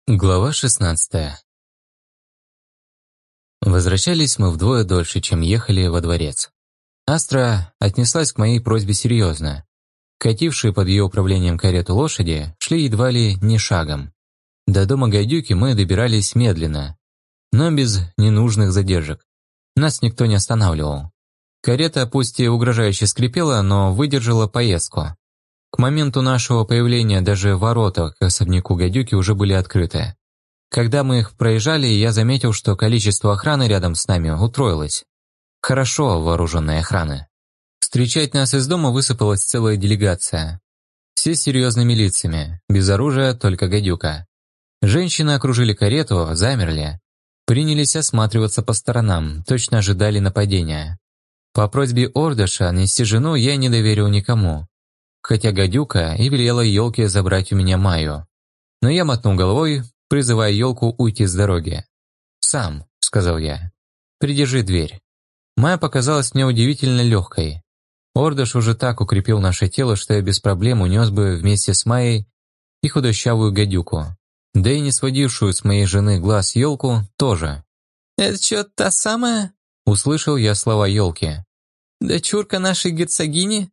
Глава 16. Возвращались мы вдвое дольше, чем ехали во дворец. Астра отнеслась к моей просьбе серьезно. Катившие под ее управлением карету лошади шли едва ли не шагом. До дома Гайдюки мы добирались медленно, но без ненужных задержек. Нас никто не останавливал. Карета пусть и угрожающе скрипела, но выдержала поездку. К моменту нашего появления даже ворота к особняку Гайдюки уже были открыты. Когда мы их проезжали, я заметил, что количество охраны рядом с нами утроилось. Хорошо вооруженной охраны. Встречать нас из дома высыпалась целая делегация. Все с серьезными лицами, без оружия, только Гайдюка. Женщины окружили карету, замерли. Принялись осматриваться по сторонам, точно ожидали нападения. По просьбе Ордыша нести жену я не доверил никому. Хотя Гадюка и велела елке забрать у меня Майю. Но я мотнул головой, призывая елку уйти с дороги. «Сам», — сказал я, — «придержи дверь». Майя показалась мне удивительно легкой. Ордыш уже так укрепил наше тело, что я без проблем унес бы вместе с Майей и худощавую Гадюку. Да и не сводившую с моей жены глаз елку тоже. «Это что, та самая?» — услышал я слова елки. «Дочурка нашей герцогини?»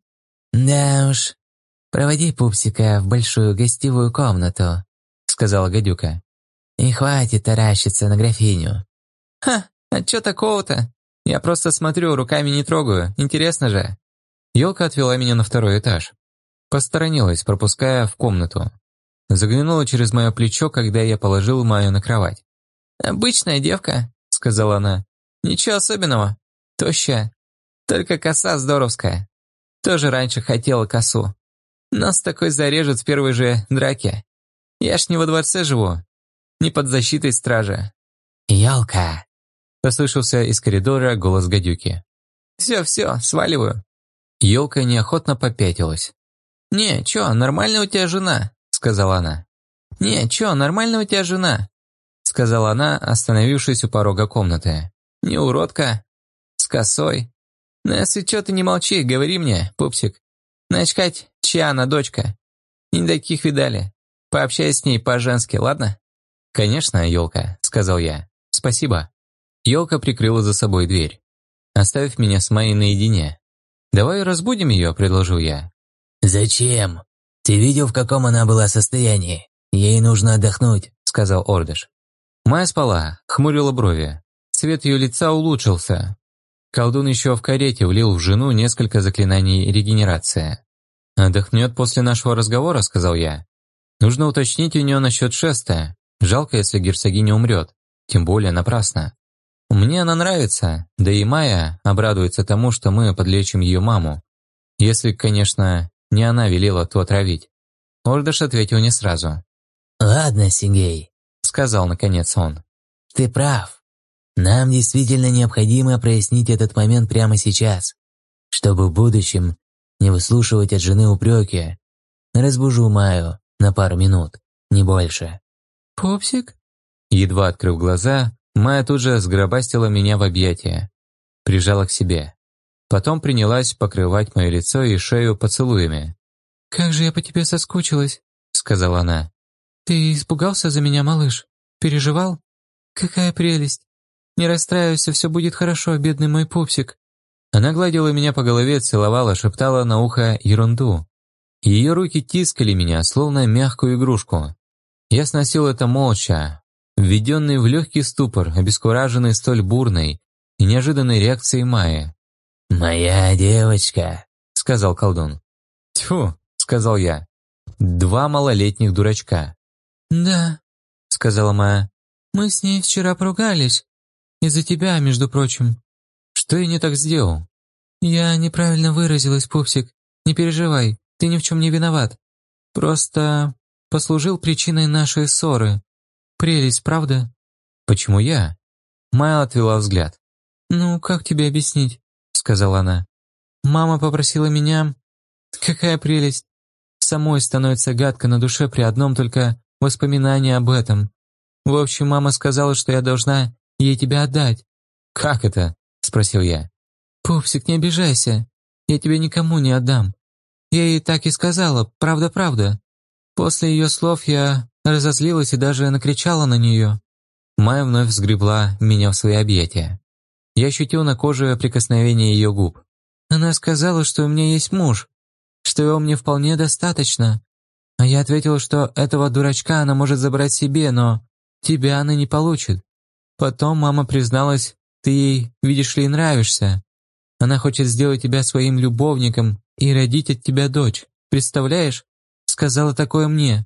«Да уж, проводи пупсика в большую гостевую комнату», — сказала Гадюка. «И хватит таращиться на графиню». «Ха, а чё такого-то? Я просто смотрю, руками не трогаю, интересно же». Елка отвела меня на второй этаж. Посторонилась, пропуская в комнату. Заглянула через мое плечо, когда я положил Майю на кровать. «Обычная девка», — сказала она. «Ничего особенного. Тощая. Только коса здоровская. Тоже раньше хотела косу. Нас такой зарежет в первой же драке. Я ж не во дворце живу, не под защитой стражи». «Елка!» — послышался из коридора голос Гадюки. «Все, сваливаю». Елка неохотно попятилась. «Не, чё, нормальная у тебя жена», — сказала она. «Не, чё, нормальная у тебя жена», — сказала она, остановившись у порога комнаты. «Не уродка, с косой. Ну если чё, ты не молчи, говори мне, пупсик. Начкать, чья она дочка? Не таких видали. Пообщайся с ней по-женски, ладно?» «Конечно, елка», — сказал я. «Спасибо». Елка прикрыла за собой дверь, оставив меня с Майей наедине. «Давай разбудим ее», — предложил я. «Зачем? Ты видел, в каком она была состоянии? Ей нужно отдохнуть», — сказал Ордыш. Майя спала, хмурила брови. Цвет ее лица улучшился. Колдун еще в карете влил в жену несколько заклинаний регенерации. «Отдохнет после нашего разговора», — сказал я. «Нужно уточнить у нее насчет шеста. Жалко, если герцогиня умрет. Тем более напрасно. Мне она нравится, да и Майя обрадуется тому, что мы подлечим ее маму. Если, конечно, не она велела ту отравить». Ордыш ответил не сразу. «Ладно, Сигей», — сказал наконец он. «ты прав. Нам действительно необходимо прояснить этот момент прямо сейчас, чтобы в будущем не выслушивать от жены упреки. Разбужу Майю на пару минут, не больше». «Пупсик?» Едва открыв глаза, Майя тут же сгробастила меня в объятия, прижала к себе. Потом принялась покрывать мое лицо и шею поцелуями. «Как же я по тебе соскучилась», — сказала она. «Ты испугался за меня, малыш? Переживал? Какая прелесть! Не расстраивайся, все будет хорошо, бедный мой пупсик». Она гладила меня по голове, целовала, шептала на ухо ерунду. Ее руки тискали меня, словно мягкую игрушку. Я сносил это молча, введенный в легкий ступор, обескураженный столь бурной и неожиданной реакцией Майи. «Моя девочка», — сказал колдун. «Тьфу», — сказал я. «Два малолетних дурачка». «Да», — сказала Майя. «Мы с ней вчера поругались. Из-за тебя, между прочим». «Что я не так сделал?» «Я неправильно выразилась, пупсик. Не переживай, ты ни в чем не виноват. Просто послужил причиной нашей ссоры. Прелесть, правда?» «Почему я?» Майя отвела взгляд. «Ну, как тебе объяснить?» — сказала она. «Мама попросила меня... Какая прелесть! Самой становится гадко на душе при одном только воспоминании об этом. В общем, мама сказала, что я должна ей тебя отдать». «Как это?» — спросил я. «Пупсик, не обижайся. Я тебя никому не отдам. Я ей так и сказала, правда-правда. После ее слов я разозлилась и даже накричала на нее. Майя вновь сгребла меня в свои объятия. Я ощутил на коже прикосновение ее губ. Она сказала, что у меня есть муж, что его мне вполне достаточно. А я ответил, что этого дурачка она может забрать себе, но тебя она не получит. Потом мама призналась, ты ей, видишь ли, нравишься. Она хочет сделать тебя своим любовником и родить от тебя дочь. Представляешь? Сказала такое мне.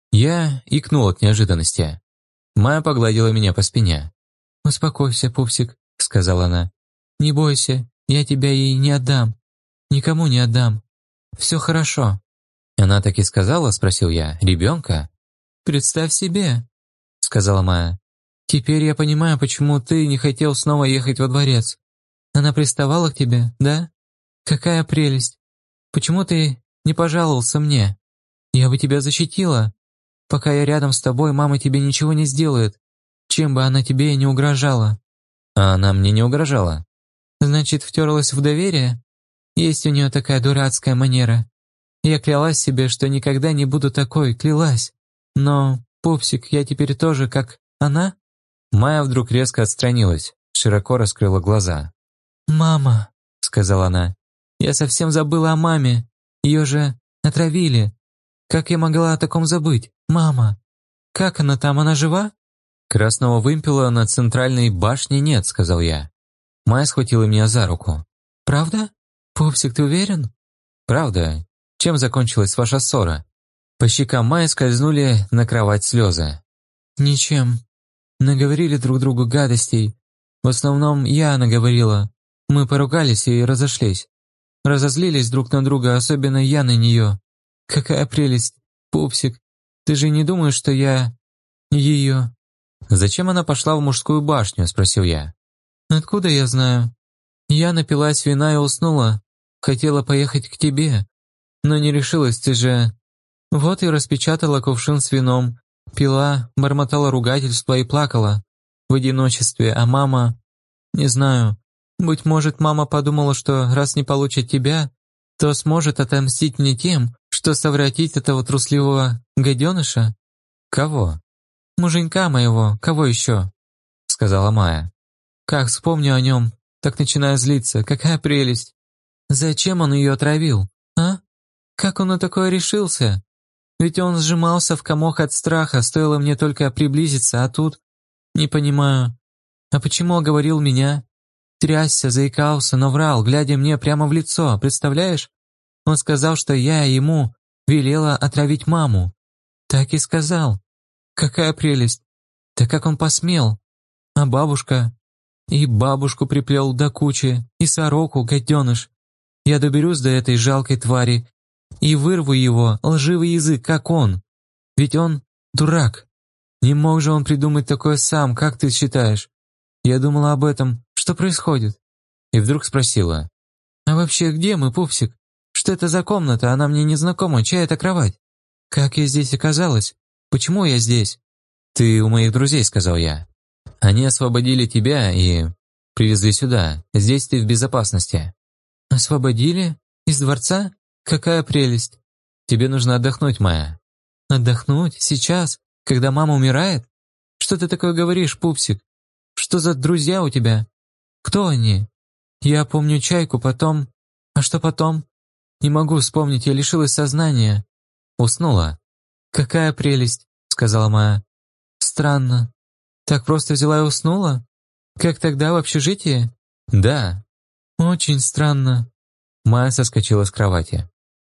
Я икнул от неожиданности. Майя погладила меня по спине. «Успокойся, пупсик», — сказала она. «Не бойся, я тебя ей не отдам. Никому не отдам. Все хорошо». «Она так и сказала?» — спросил я. «Ребенка?» «Представь себе», — сказала Майя. «Теперь я понимаю, почему ты не хотел снова ехать во дворец. Она приставала к тебе, да? Какая прелесть! Почему ты не пожаловался мне? Я бы тебя защитила. Пока я рядом с тобой, мама тебе ничего не сделает, чем бы она тебе не угрожала». «А она мне не угрожала?» «Значит, втерлась в доверие? Есть у нее такая дурацкая манера. Я клялась себе, что никогда не буду такой, клялась. Но, пупсик, я теперь тоже как она?» Майя вдруг резко отстранилась, широко раскрыла глаза. «Мама», — сказала она, — «я совсем забыла о маме. Ее же отравили. Как я могла о таком забыть? Мама! Как она там, она жива?» «Красного вымпела на центральной башне нет», — сказал я. Майя схватила меня за руку. «Правда? Пупсик, ты уверен?» «Правда. Чем закончилась ваша ссора?» По щекам Майи скользнули на кровать слезы. «Ничем. Наговорили друг другу гадостей. В основном я наговорила. Мы поругались и разошлись. Разозлились друг на друга, особенно я на нее. Какая прелесть, пупсик. Ты же не думаешь, что я... ее...» «Зачем она пошла в мужскую башню?» – спросил я. «Откуда я знаю? Я напилась вина и уснула. Хотела поехать к тебе, но не решилась, ты же... Вот и распечатала кувшин с вином, пила, бормотала ругательства и плакала. В одиночестве, а мама... Не знаю, быть может, мама подумала, что раз не получит тебя, то сможет отомстить мне тем, что совратить этого трусливого гаденыша?» «Кого?» «Муженька моего, кого еще?» — сказала Майя. «Как вспомню о нем, так начинаю злиться, какая прелесть! Зачем он ее отравил, а? Как он на такое решился? Ведь он сжимался в комок от страха, стоило мне только приблизиться, а тут... Не понимаю. А почему оговорил меня? Трясся, заикался, но врал, глядя мне прямо в лицо, представляешь? Он сказал, что я ему велела отравить маму. Так и сказал. Какая прелесть! Да как он посмел? А бабушка? И бабушку приплел до кучи, и сороку, гаденыш. Я доберусь до этой жалкой твари и вырву его лживый язык, как он. Ведь он дурак. Не мог же он придумать такое сам, как ты считаешь? Я думала об этом. Что происходит?» И вдруг спросила. «А вообще где мы, пупсик? Что это за комната? Она мне незнакома. Чья это кровать? Как я здесь оказалась? Почему я здесь?» «Ты у моих друзей», — сказал я. «Они освободили тебя и привезли сюда. Здесь ты в безопасности». «Освободили? Из дворца? Какая прелесть! Тебе нужно отдохнуть, Майя». «Отдохнуть? Сейчас? Когда мама умирает? Что ты такое говоришь, пупсик? Что за друзья у тебя? Кто они? Я помню Чайку, потом... А что потом? Не могу вспомнить, я лишилась сознания». «Уснула». «Какая прелесть», — сказала Майя. «Странно. Так просто взяла и уснула? Как тогда в общежитии?» «Да». «Очень странно». Майя соскочила с кровати.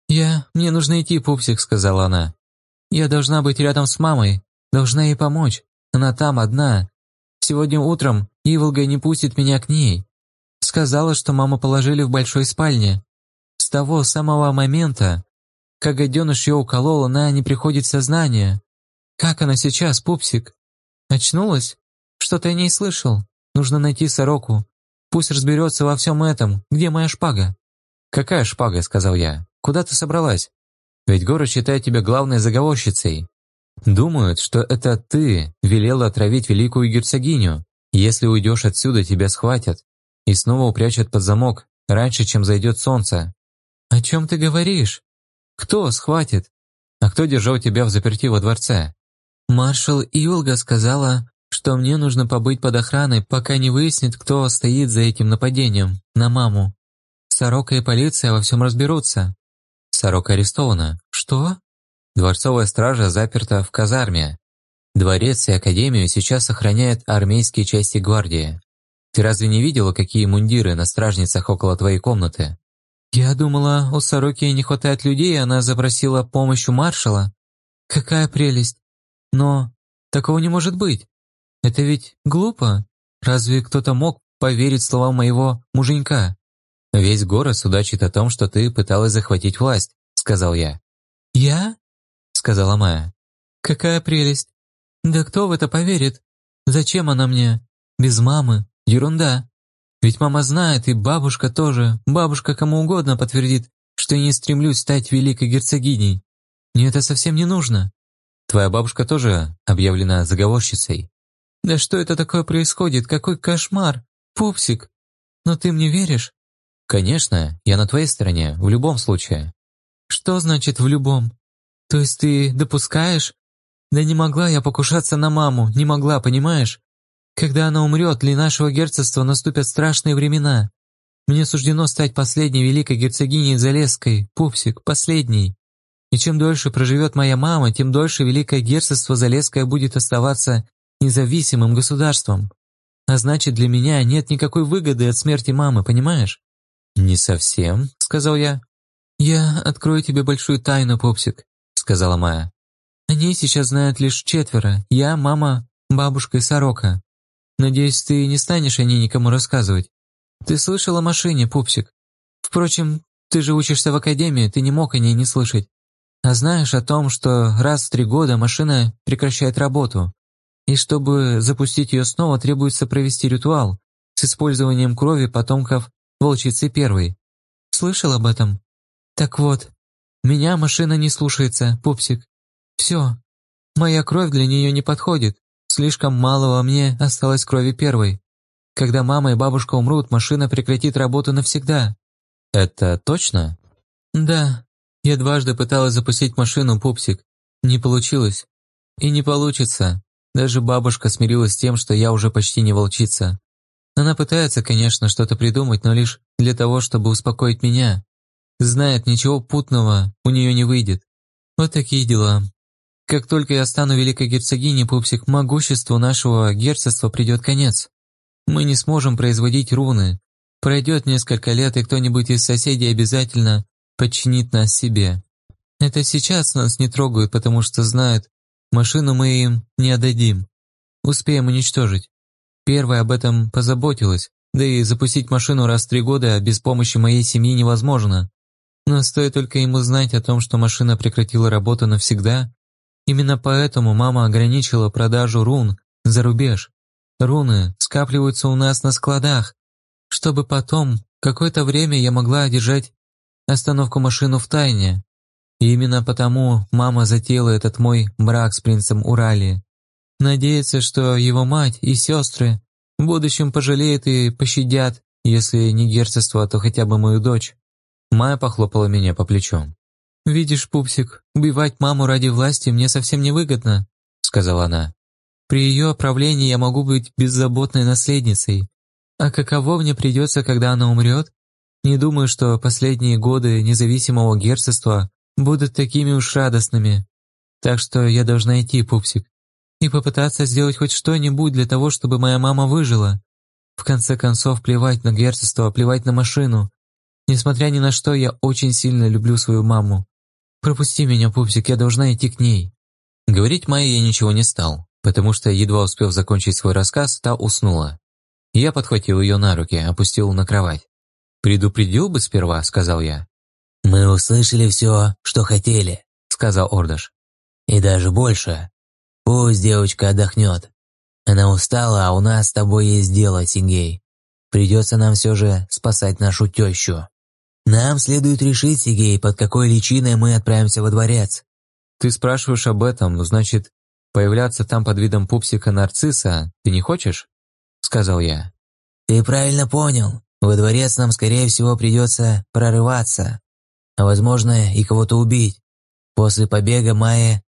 Мне нужно идти, пупсик», — сказала она. «Я должна быть рядом с мамой, должна ей помочь. Она там одна. Сегодня утром Иволга не пустит меня к ней. Сказала, что маму положили в большой спальне. С того самого момента, как гаденыш ее уколол, она не приходит в сознание. Как она сейчас, пупсик? Очнулась? Что-то я не слышал. Нужно найти сороку. Пусть разберется во всем этом. Где моя шпага?» «Какая шпага?» — сказал я. «Куда ты собралась? Ведь город считает тебя главной заговорщицей. Думают, что это ты велела отравить великую герцогиню. Если уйдешь отсюда, тебя схватят и снова упрячут под замок, раньше, чем зайдет солнце». «О чем ты говоришь? Кто схватит? А кто держал тебя взаперти во дворце? Маршал Юлга сказала, что мне нужно побыть под охраной, пока не выяснит, кто стоит за этим нападением на маму. Сорока и полиция во всем разберутся. Сорока арестована. Что? Дворцовая стража заперта в казарме. Дворец и академию сейчас охраняют армейские части гвардии. Ты разве не видела, какие мундиры на стражницах около твоей комнаты? Я думала, у Сороки не хватает людей, и она запросила помощь у маршала. Какая прелесть. Но такого не может быть. Это ведь глупо. Разве кто-то мог поверить словам моего муженька? Весь город судачит о том, что ты пыталась захватить власть, сказал я. Я? Сказала Майя. Какая прелесть. Да кто в это поверит? Зачем она мне? Без мамы. Ерунда. Ведь мама знает, и бабушка тоже. Бабушка кому угодно подтвердит, что я не стремлюсь стать великой герцогиней. Мне это совсем не нужно. Твоя бабушка тоже объявлена заговорщицей. Да что это такое происходит? Какой кошмар! Пупсик! Но ты мне веришь? Конечно, я на твоей стороне, в любом случае. Что значит «в любом»? То есть ты допускаешь? Да не могла я покушаться на маму, не могла, понимаешь? Когда она умрет, для нашего герцогства наступят страшные времена. Мне суждено стать последней великой герцогиней Залесской, Пупсик, последней. И чем дольше проживет моя мама, тем дольше великое герцогство Залесское будет оставаться независимым государством. А значит, для меня нет никакой выгоды от смерти мамы, понимаешь? «Не совсем», — сказал я. «Я открою тебе большую тайну, Пупсик», — сказала Майя. «О ней сейчас знают лишь 4. Я, мама, бабушка и Сорока. Надеюсь, ты не станешь о ней никому рассказывать. Ты слышал о машине, Пупсик? Впрочем, ты же учишься в академии, ты не мог о ней не слышать. А знаешь о том, что раз в 3 года машина прекращает работу, и чтобы запустить ее снова, требуется провести ритуал с использованием крови потомков волчицы первой. Слышал об этом? Так вот, меня машина не слушается, Пупсик. Все, моя кровь для нее не подходит. Слишком мало во мне осталось крови первой. Когда мама и бабушка умрут, машина прекратит работу навсегда». «Это точно?» «Да. Я дважды пыталась запустить машину, Пупсик. Не получилось. И не получится. Даже бабушка смирилась с тем, что я уже почти не волчица. Она пытается, конечно, что-то придумать, но лишь для того, чтобы успокоить меня. Знает, ничего путного у нее не выйдет. Вот такие дела. Как только я стану великой герцогиней, Пупсик, могуществу нашего герцогства придет конец. Мы не сможем производить руны. Пройдет несколько лет, и кто-нибудь из соседей обязательно подчинит нас себе. Это сейчас нас не трогают, потому что знают, машину мы им не отдадим. Успеем уничтожить. Первая об этом позаботилась, да и запустить машину раз в 3 года без помощи моей семьи невозможно. Но стоит только им узнать о том, что машина прекратила работу навсегда. Именно поэтому мама ограничила продажу рун за рубеж. Руны скапливаются у нас на складах, чтобы потом какое-то время я могла держать остановку машину в тайне. И именно потому мама затеяла этот мой брак с принцем Урали. Надеется, что его мать и сестры в будущем пожалеют и пощадят, если не герцогство, то хотя бы мою дочь. Майя похлопала меня по плечу. «Видишь, Пупсик, убивать маму ради власти мне совсем невыгодно», — сказала она. «При ее правлении я могу быть беззаботной наследницей. А каково мне придется, когда она умрет? Не думаю, что последние годы независимого герцогства будут такими уж радостными. Так что я должна идти, Пупсик, и попытаться сделать хоть что-нибудь для того, чтобы моя мама выжила. В конце концов, плевать на герцогство, плевать на машину. Несмотря ни на что, я очень сильно люблю свою маму. Пропусти меня, Пупсик, я должна идти к ней». Говорить Майе я ничего не стал, потому что, едва успев закончить свой рассказ, та уснула. Я подхватил ее на руки, опустил на кровать. «Предупредил бы сперва», — сказал я. «Мы услышали все, что хотели», — сказал Ордаш. «И даже больше. Пусть девочка отдохнет. Она устала, а у нас с тобой есть дело, Сигей. Придется нам все же спасать нашу тещу. Нам следует решить, Сигей, под какой личиной мы отправимся во дворец». «Ты спрашиваешь об этом, ну значит, появляться там под видом пупсика-нарцисса ты не хочешь?» — сказал я. «Ты правильно понял. Во дворец нам, скорее всего, придется прорываться, а возможно и кого-то убить. После побега Майи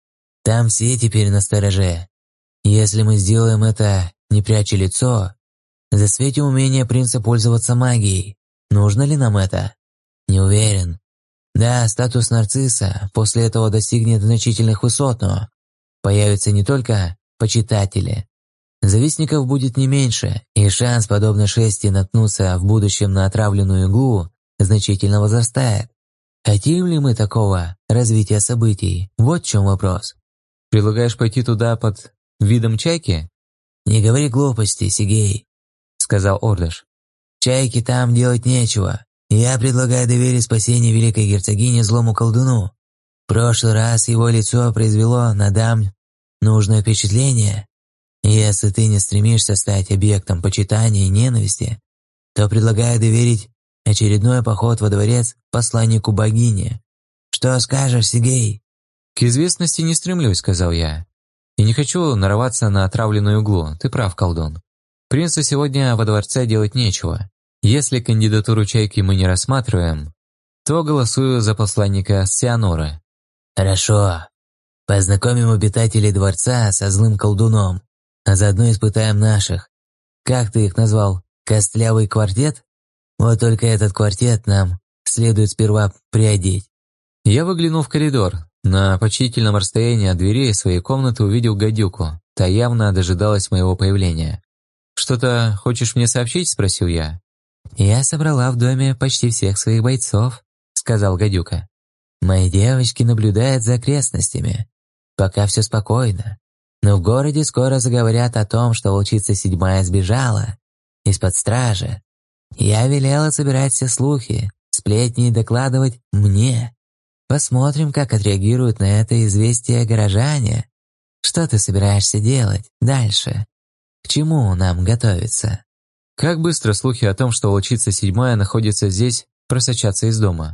Там все теперь настороже. Если мы сделаем это, не пряча лицо, засветим умение принца пользоваться магией. Нужно ли нам это? Не уверен. Да, статус нарцисса после этого достигнет значительных высот, но появятся не только почитатели. Завистников будет не меньше, и шанс, подобно шести, наткнуться в будущем на отравленную иглу значительно возрастает. Хотим ли мы такого развития событий? Вот в чем вопрос. Предлагаешь пойти туда под видом чайки? «Не говори глупости, Сигей», — сказал Ордыш. «Чайке там делать нечего. Я предлагаю доверить спасение великой герцогини злому колдуну. В прошлый раз его лицо произвело на дам нужное впечатление. Если ты не стремишься стать объектом почитания и ненависти, то предлагаю доверить очередной поход во дворец посланнику богини. Что скажешь, Сигей?» «К известности не стремлюсь», — сказал я. «И не хочу нарваться на отравленную иглу. Ты прав, колдун. Принцу сегодня во дворце делать нечего. Если кандидатуру чайки мы не рассматриваем, то голосую за посланника Сианоры». «Хорошо. Познакомим обитателей дворца со злым колдуном, а заодно испытаем наших. Как ты их назвал? Костлявый квартет? Вот только этот квартет нам следует сперва приодеть». Я выглянул в коридор. На почтительном расстоянии от дверей своей комнаты увидел гадюку. Та явно дожидалась моего появления. «Что-то хочешь мне сообщить?» – спросил я. «Я собрала в доме почти всех своих бойцов», – сказал гадюка. «Мои девочки наблюдают за окрестностями. Пока все спокойно. Но в городе скоро заговорят о том, что волчица седьмая сбежала из-под стражи. Я велела собирать все слухи, сплетни и докладывать мне. Посмотрим, как отреагируют на это известие горожане. Что ты собираешься делать дальше? К чему нам готовиться?» Как быстро слухи о том, что волчица седьмая находится здесь, просочатся из дома?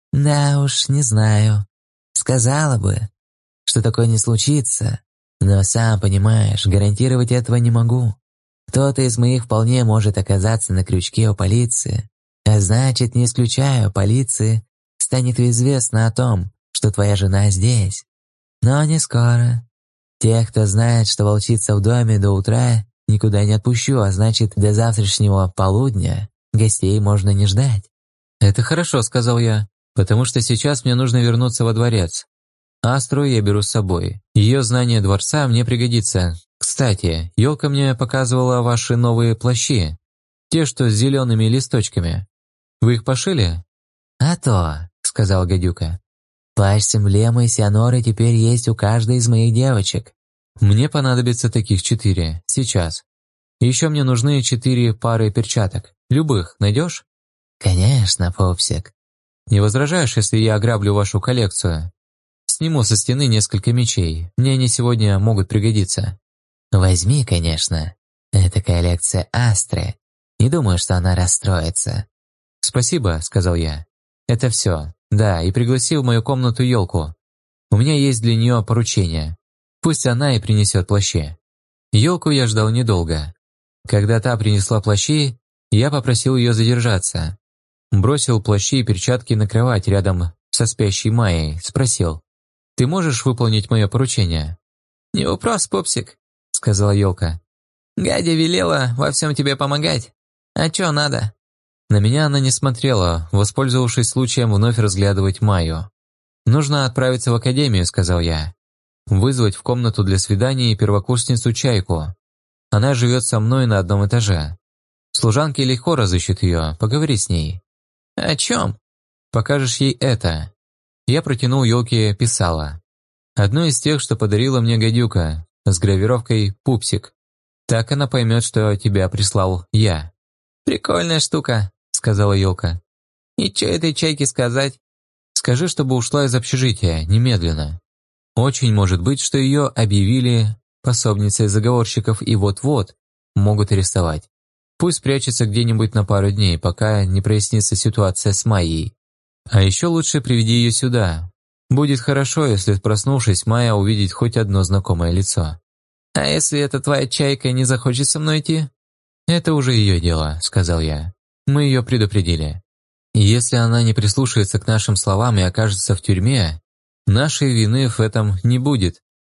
«Да уж, не знаю. Сказала бы, что такое не случится, но сам понимаешь, гарантировать этого не могу. Кто-то из моих вполне может оказаться на крючке у полиции, а значит, не исключаю, полиции станет известно о том, что твоя жена здесь. Но не скоро. Тех, кто знает, что волчица в доме до утра, никуда не отпущу, а значит, до завтрашнего полудня гостей можно не ждать». «Это хорошо», — сказал я, «потому что сейчас мне нужно вернуться во дворец. Астру я беру с собой. Ее знание дворца мне пригодится. Кстати, елка мне показывала ваши новые плащи. Те, что с зелеными листочками. Вы их пошили?» «А то», — сказал гадюка. «Плащ с эмблемой Сианоры теперь есть у каждой из моих девочек». «Мне понадобится таких 4. Сейчас. Еще мне нужны 4 пары перчаток. Любых найдешь?» «Конечно, пупсик». «Не возражаешь, если я ограблю вашу коллекцию? Сниму со стены несколько мечей. Мне они сегодня могут пригодиться». «Возьми, конечно. Это коллекция Астры. Не думаю, что она расстроится». «Спасибо», — сказал я. «Это все. Да, и пригласил в мою комнату елку. У меня есть для нее поручение. Пусть она и принесет плащи». Елку я ждал недолго. Когда та принесла плащи, я попросил ее задержаться. Бросил плащи и перчатки на кровать рядом со спящей Майей, спросил: «Ты можешь выполнить мое поручение?» «Не вопрос, пупсик», — сказала елка. «Гадя велела во всем тебе помогать. А чё надо?» На меня она не смотрела, воспользовавшись случаем вновь разглядывать Майю. «Нужно отправиться в академию», — сказал я. «Вызвать в комнату для свиданий первокурсницу Чайку. Она живет со мной на одном этаже. Служанки легко разыщут ее, поговори с ней». «О чем?» «Покажешь ей это». Я протянул елке писала. Одно из тех, что подарила мне гадюка, с гравировкой «Пупсик». Так она поймет, что тебя прислал я. «Прикольная штука», — сказала елка. «И чё этой чайке сказать?» «Скажи, чтобы ушла из общежития, немедленно. Очень может быть, что ее объявили пособницей заговорщиков и вот-вот могут арестовать. Пусть прячется где-нибудь на пару дней, пока не прояснится ситуация с Майей. А еще лучше приведи ее сюда. Будет хорошо, если, проснувшись, Майя увидит хоть одно знакомое лицо». «А если эта твоя чайка не захочет со мной идти?» «Это уже ее дело», — сказал я. «Мы ее предупредили. И если она не прислушается к нашим словам и окажется в тюрьме, нашей вины в этом не будет.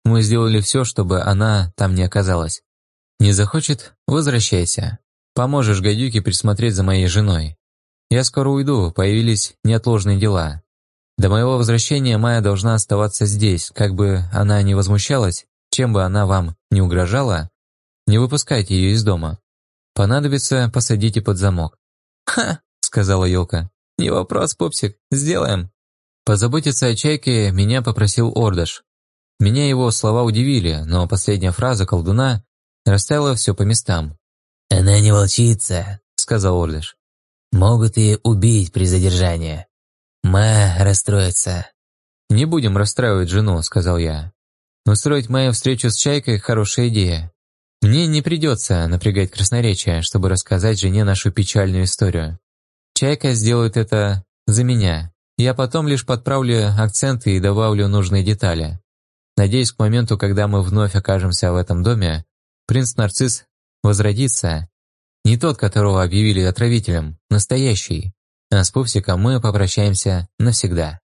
Мы сделали все, чтобы она там не оказалась. Не захочет – возвращайся. Поможешь гадюке присмотреть за моей женой. Я скоро уйду, появились неотложные дела. До моего возвращения Майя должна оставаться здесь, как бы она ни возмущалась, чем бы она вам не угрожала, не выпускайте ее из дома. Понадобится, посадите под замок». «Ха!» – сказала Ёлка. «Не вопрос, пупсик, сделаем». Позаботиться о Чайке меня попросил Ордыш. Меня его слова удивили, но последняя фраза колдуна расставила все по местам. «Она не волчица», — сказал Ордыш. «Могут и убить при задержании. Ма расстроится». «Не будем расстраивать жену», — сказал я. «Устроить мою встречу с Чайкой — хорошая идея. Мне не придется напрягать красноречие, чтобы рассказать жене нашу печальную историю. Чайка сделает это за меня. Я потом лишь подправлю акценты и добавлю нужные детали. Надеюсь, к моменту, когда мы вновь окажемся в этом доме, принц Нарцисс возродится. Не тот, которого объявили отравителем, настоящий. А с Пупсиком мы попрощаемся навсегда».